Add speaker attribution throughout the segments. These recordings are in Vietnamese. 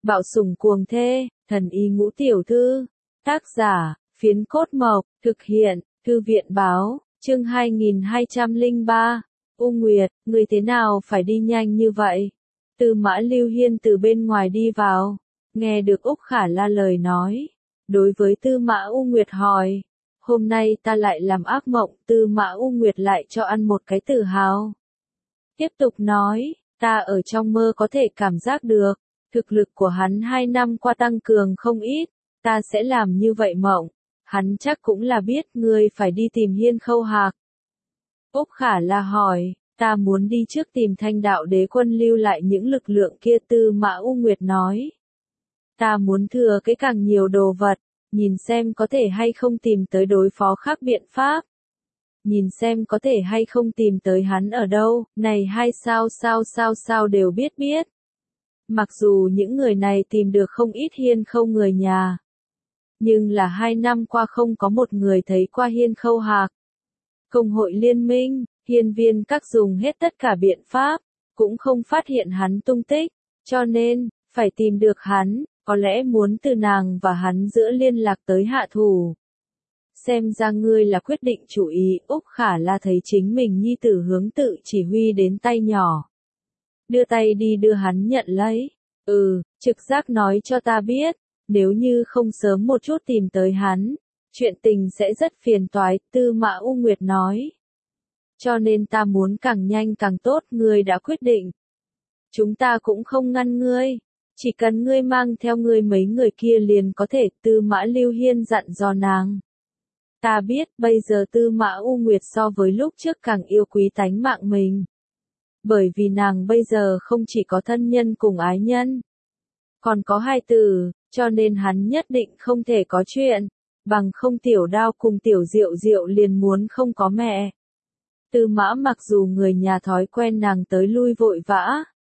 Speaker 1: Bạo sủng cuồng thê, thần y ngũ tiểu thư. Tác giả, Phiến Cốt Mộc, thực hiện, Thư viện báo, chương 2203. U Nguyệt, người thế nào phải đi nhanh như vậy? Tư Mã Lưu Hiên từ bên ngoài đi vào, nghe được Úc Khả La lời nói. Đối với Tư Mã U Nguyệt hỏi, hôm nay ta lại làm ác mộng, Tư Mã U Nguyệt lại cho ăn một cái tự hào. Tiếp tục nói, ta ở trong mơ có thể cảm giác được, thực lực của hắn 2 năm qua tăng cường không ít, ta sẽ làm như vậy mộng. Hắn chắc cũng là biết ngươi phải đi tìm Hiên Khâu Hạc. Úc Khả La hỏi, ta muốn đi trước tìm Thanh Đạo Đế Quân lưu lại những lực lượng kia. Tư Mã U Nguyệt nói, ta muốn thừa cái càng nhiều đồ vật, nhìn xem có thể hay không tìm tới đối phó khác biện pháp. Nhìn xem có thể hay không tìm tới hắn ở đâu, này hay sao đều biết. Mặc dù những người này tìm được không ít Hiên Khâu người nhà, nhưng là 2 năm qua không có một người thấy qua Hiên Khâu Hạc. Công hội liên minh, hiên viên các dùng hết tất cả biện pháp, cũng không phát hiện hắn tung tích, cho nên, phải tìm được hắn, có lẽ muốn từ nàng và hắn giữa liên lạc tới hạ thủ. Xem ra ngươi là quyết định chủ ý. Úc Khả La thấy chính mình nhi tử hướng tự chỉ huy đến tay nhỏ. Đưa tay đi đưa hắn nhận lấy. Trực giác nói cho ta biết, nếu như không sớm một chút tìm tới hắn, chuyện tình sẽ rất phiền toái. Tư Mã U Nguyệt nói. Cho nên ta muốn càng nhanh càng tốt. Ngươi đã quyết định, chúng ta cũng không ngăn ngươi, chỉ cần ngươi mang theo ngươi mấy người kia liền có thể. Tư Mã Lưu Hiên dặn dò nàng. Ta biết, bây giờ Tư Mã U Nguyệt so với lúc trước càng yêu quý tánh mạng mình. Bởi vì nàng bây giờ không chỉ có thân nhân cùng ái nhân, còn có hai tử, cho nên hắn nhất định không thể có chuyện, bằng không Tiểu Đao cùng Tiểu Diệu Diệu liền muốn không có mẹ. Tư Mã mặc dù người nhà thói quen nàng tới lui vội vã,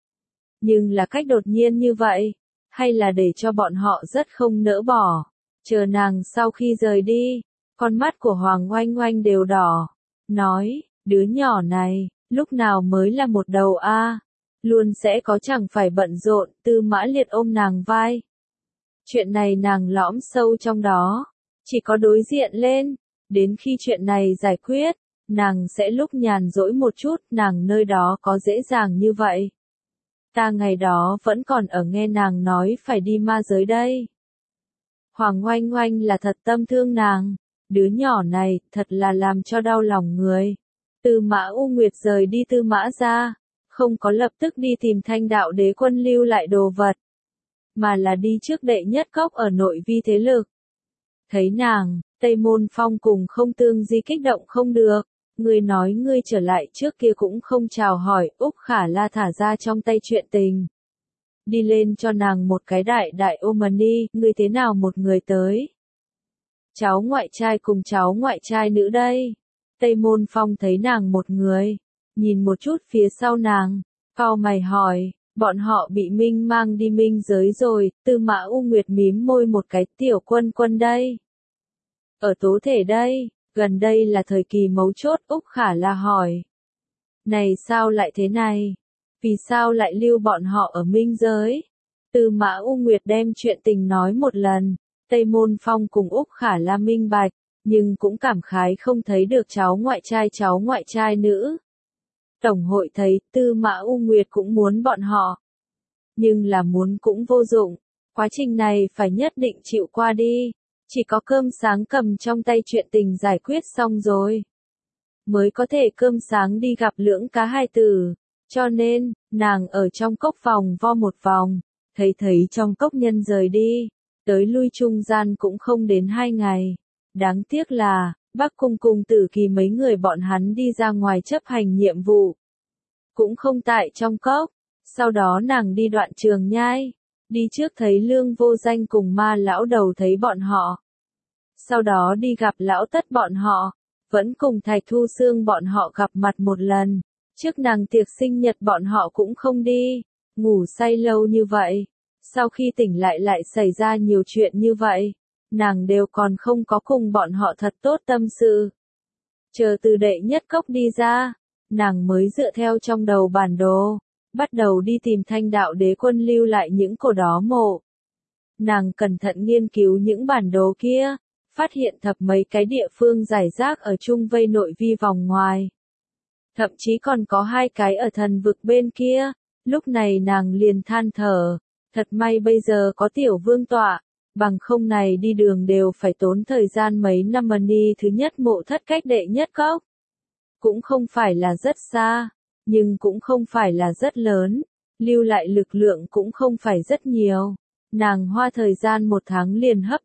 Speaker 1: nhưng là cách đột nhiên như vậy, hay là để cho bọn họ rất không nỡ bỏ. Chờ nàng sau khi rời đi, con mắt của Hoàng Oanh Oanh đều đỏ, nói, đứa nhỏ này, lúc nào mới là một đầu a, luôn sẽ có chẳng phải bận rộn. Tư Mã Liệt ôm nàng vai. Chuyện này nàng lõm sâu trong đó, chỉ có đối diện lên, đến khi chuyện này giải quyết, nàng sẽ lúc nhàn rỗi một chút. Nàng nơi đó có dễ dàng như vậy? Ta ngày đó vẫn còn ở nghe nàng nói phải đi ma giới đây. Hoàng Oanh Oanh là thật tâm thương nàng. Đứa nhỏ này, thật là làm cho đau lòng người. Tư Mã U Nguyệt rời đi Tư Mã ra, không có lập tức đi tìm Thanh Đạo Đế Quân lưu lại đồ vật, mà là đi trước đệ nhất cốc ở nội vi thế lực. Thấy nàng, Tây Môn Phong cùng Không Tương Di kích động không được. Ngươi nói ngươi trở lại trước kia cũng không chào hỏi. Úc Khả La thả ra trong tay chuyện tình, đi lên cho nàng một cái đại ôm đi. Ngươi thế nào một người tới? Cháu ngoại trai cùng cháu ngoại trai nữ đây. Tây Môn Phong thấy nàng một người, nhìn một chút phía sau nàng, cau mày hỏi, bọn họ bị Minh mang đi minh giới rồi. Tư Mã U Nguyệt mím môi một cái. Tiểu Quân Quân đây, ở tố thể đây, gần đây là thời kỳ mấu chốt. Úc Khả La hỏi, này sao lại thế này? Vì sao lại lưu bọn họ ở minh giới? Tư Mã U Nguyệt đem chuyện tình nói một lần. Tây Môn Phong cùng Úc Khả La minh bạch, nhưng cũng cảm khái không thấy được cháu ngoại trai nữ. Tổng hội thấy Tư Mã U Nguyệt cũng muốn bọn họ, nhưng là muốn cũng vô dụng, quá trình này phải nhất định chịu qua đi. Chỉ có cơm sáng cầm trong tay chuyện tình giải quyết xong rồi, mới có thể cơm sáng đi gặp lưỡng cá hai tử. Cho nên, nàng ở trong cốc vòng vo một vòng, thấy trong cốc nhân rời đi, tới lui trung gian cũng không đến 2 ngày. Đáng tiếc là, Bắc Cung cùng Tử Kỳ mấy người bọn hắn đi ra ngoài chấp hành nhiệm vụ, cũng không tại trong cốc. Sau đó nàng đi đoạn Trường Nhai, đi trước thấy Lương Vô Danh cùng Ma lão đầu thấy bọn họ. Sau đó đi gặp lão Tất bọn họ, vẫn cùng Thạch Thu Xương bọn họ gặp mặt một lần. Trước nàng tiệc sinh nhật bọn họ cũng không đi, ngủ say lâu như vậy. Sau khi tỉnh lại xảy ra nhiều chuyện như vậy, nàng đều còn không có cùng bọn họ thật tốt tâm sự. Chờ từ đệ nhất cốc đi ra, nàng mới dựa theo trong đầu bản đồ, bắt đầu đi tìm Thanh Đạo Đế Quân lưu lại những cổ đó mộ. Nàng cẩn thận nghiên cứu những bản đồ kia, phát hiện thập mấy cái địa phương rải rác ở chung vây nội vi vòng ngoài. Thậm chí còn có 2 cái ở thần vực bên kia, lúc này nàng liền than thở, thật may bây giờ có tiểu vương tọa, bằng không này đi đường đều phải tốn thời gian mấy năm mà đi thứ nhất mộ thất cách đệ nhất cốc. Cũng không phải là rất xa, nhưng cũng không phải là rất lớn, lưu lại lực lượng cũng không phải rất nhiều. Nàng hoa thời gian 1 tháng liền hấp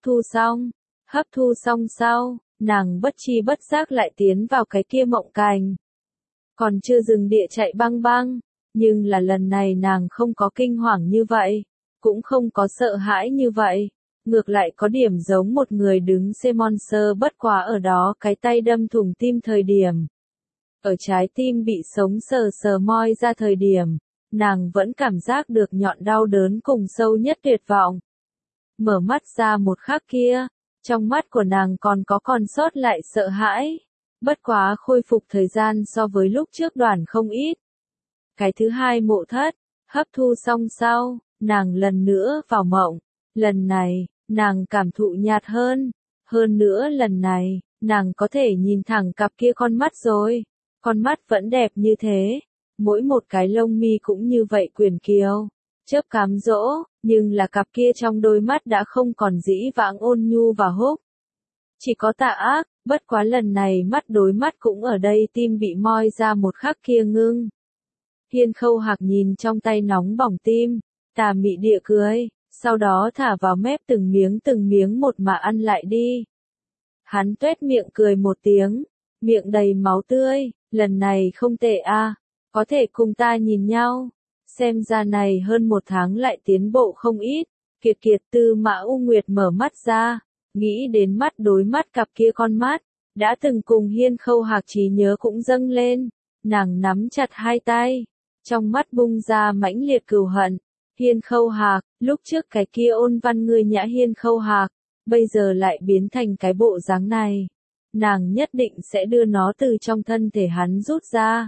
Speaker 1: thu xong sau, nàng bất chi bất giác lại tiến vào cái kia mộng cảnh. Còn chưa dừng địa chạy băng băng, nhưng là lần này nàng không có kinh hoàng như vậy, cũng không có sợ hãi như vậy, ngược lại có điểm giống một người đứng xe monster bất quá ở đó cái tay đâm thủng tim thời điểm. Ở trái tim bị sống sờ sờ moi ra thời điểm, nàng vẫn cảm giác được nhọn đau đớn cùng sâu nhất tuyệt vọng. Mở mắt ra một khắc kia, trong mắt của nàng còn sót lại sợ hãi, bất quá khôi phục thời gian so với lúc trước đoạn không ít. Cái thứ 2 mộ thất, hấp thu xong sau, nàng lần nữa vào mộng, lần này, nàng cảm thụ nhạt hơn nữa lần này, nàng có thể nhìn thẳng cặp kia con mắt rồi, con mắt vẫn đẹp như thế, mỗi một cái lông mi cũng như vậy quyền kiều, chớp cám dỗ, nhưng là cặp kia trong đôi mắt đã không còn dĩ vãng ôn nhu và húc. Chỉ có tà ác, bất quá lần này mắt đối mắt cũng ở đây tim bị moi ra một khắc kia ngưng. Hiên Khâu Hạc nhìn trong tay nóng bỏng tim, tà mị địa cười, sau đó thả vào mép từng miếng một mà ăn lại đi. Hắn tuét miệng cười một tiếng, miệng đầy máu tươi, lần này không tệ a, có thể cùng ta nhìn nhau. Xem ra này hơn 1 tháng lại tiến bộ không ít, kiệt Tư Mã U Nguyệt mở mắt ra, nghĩ đến mắt đối mắt cặp kia con mắt, đã từng cùng Hiên Khâu Hạc trí nhớ cũng dâng lên, nàng nắm chặt 2 tay, trong mắt bung ra mãnh liệt cừu hận. Hiên Khâu Hạc, lúc trước cái kia ôn văn người nhã Hiên Khâu Hạc, bây giờ lại biến thành cái bộ dáng này. Nàng nhất định sẽ đưa nó từ trong thân thể hắn rút ra.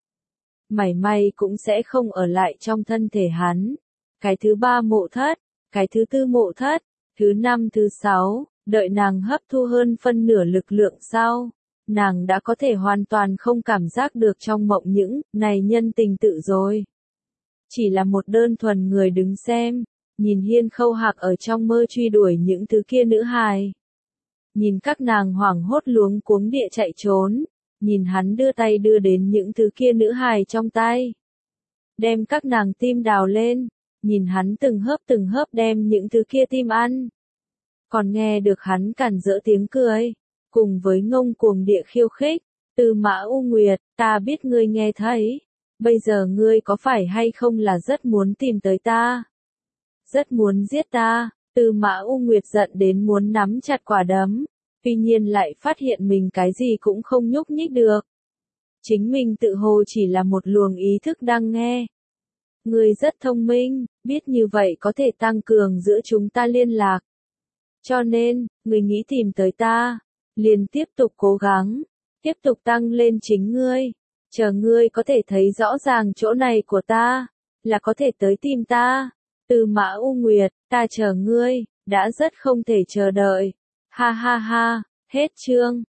Speaker 1: Mảy may cũng sẽ không ở lại trong thân thể hắn. Cái thứ 3 mộ thất, cái thứ 4 mộ thất, thứ 5 thứ 6, đợi nàng hấp thu hơn phân nửa lực lượng sau, nàng đã có thể hoàn toàn không cảm giác được trong mộng những này nhân tình tự rồi. Chỉ là một đơn thuần người đứng xem, nhìn Hiên Khâu Hạc ở trong mơ truy đuổi những thứ kia nữ hài. Nhìn các nàng hoảng hốt luống cuống địa chạy trốn, nhìn hắn đưa tay đưa đến những thứ kia nữ hài trong tay. Đem các nàng tim đào lên, nhìn hắn từng hớp đem những thứ kia tim ăn. Còn nghe được hắn cản rỡ tiếng cười, cùng với ngông cuồng địa khiêu khích, Tư Mã U Nguyệt, ta biết ngươi nghe thấy, bây giờ ngươi có phải hay không là rất muốn tìm tới ta? Rất muốn giết ta, Tư Mã U Nguyệt giận đến muốn nắm chặt quả đấm, tuy nhiên lại phát hiện mình cái gì cũng không nhúc nhích được. Chính mình tự hồ chỉ là một luồng ý thức đang nghe. Ngươi rất thông minh, biết như vậy có thể tăng cường giữa chúng ta liên lạc. Cho nên, ngươi nghĩ tìm tới ta, liền tiếp tục cố gắng, tiếp tục tăng lên chính ngươi. Chờ ngươi có thể thấy rõ ràng chỗ này của ta, là có thể tới tìm ta. Tư Mã U Nguyệt, ta chờ ngươi, đã rất không thể chờ đợi. Ha ha ha, hết chương.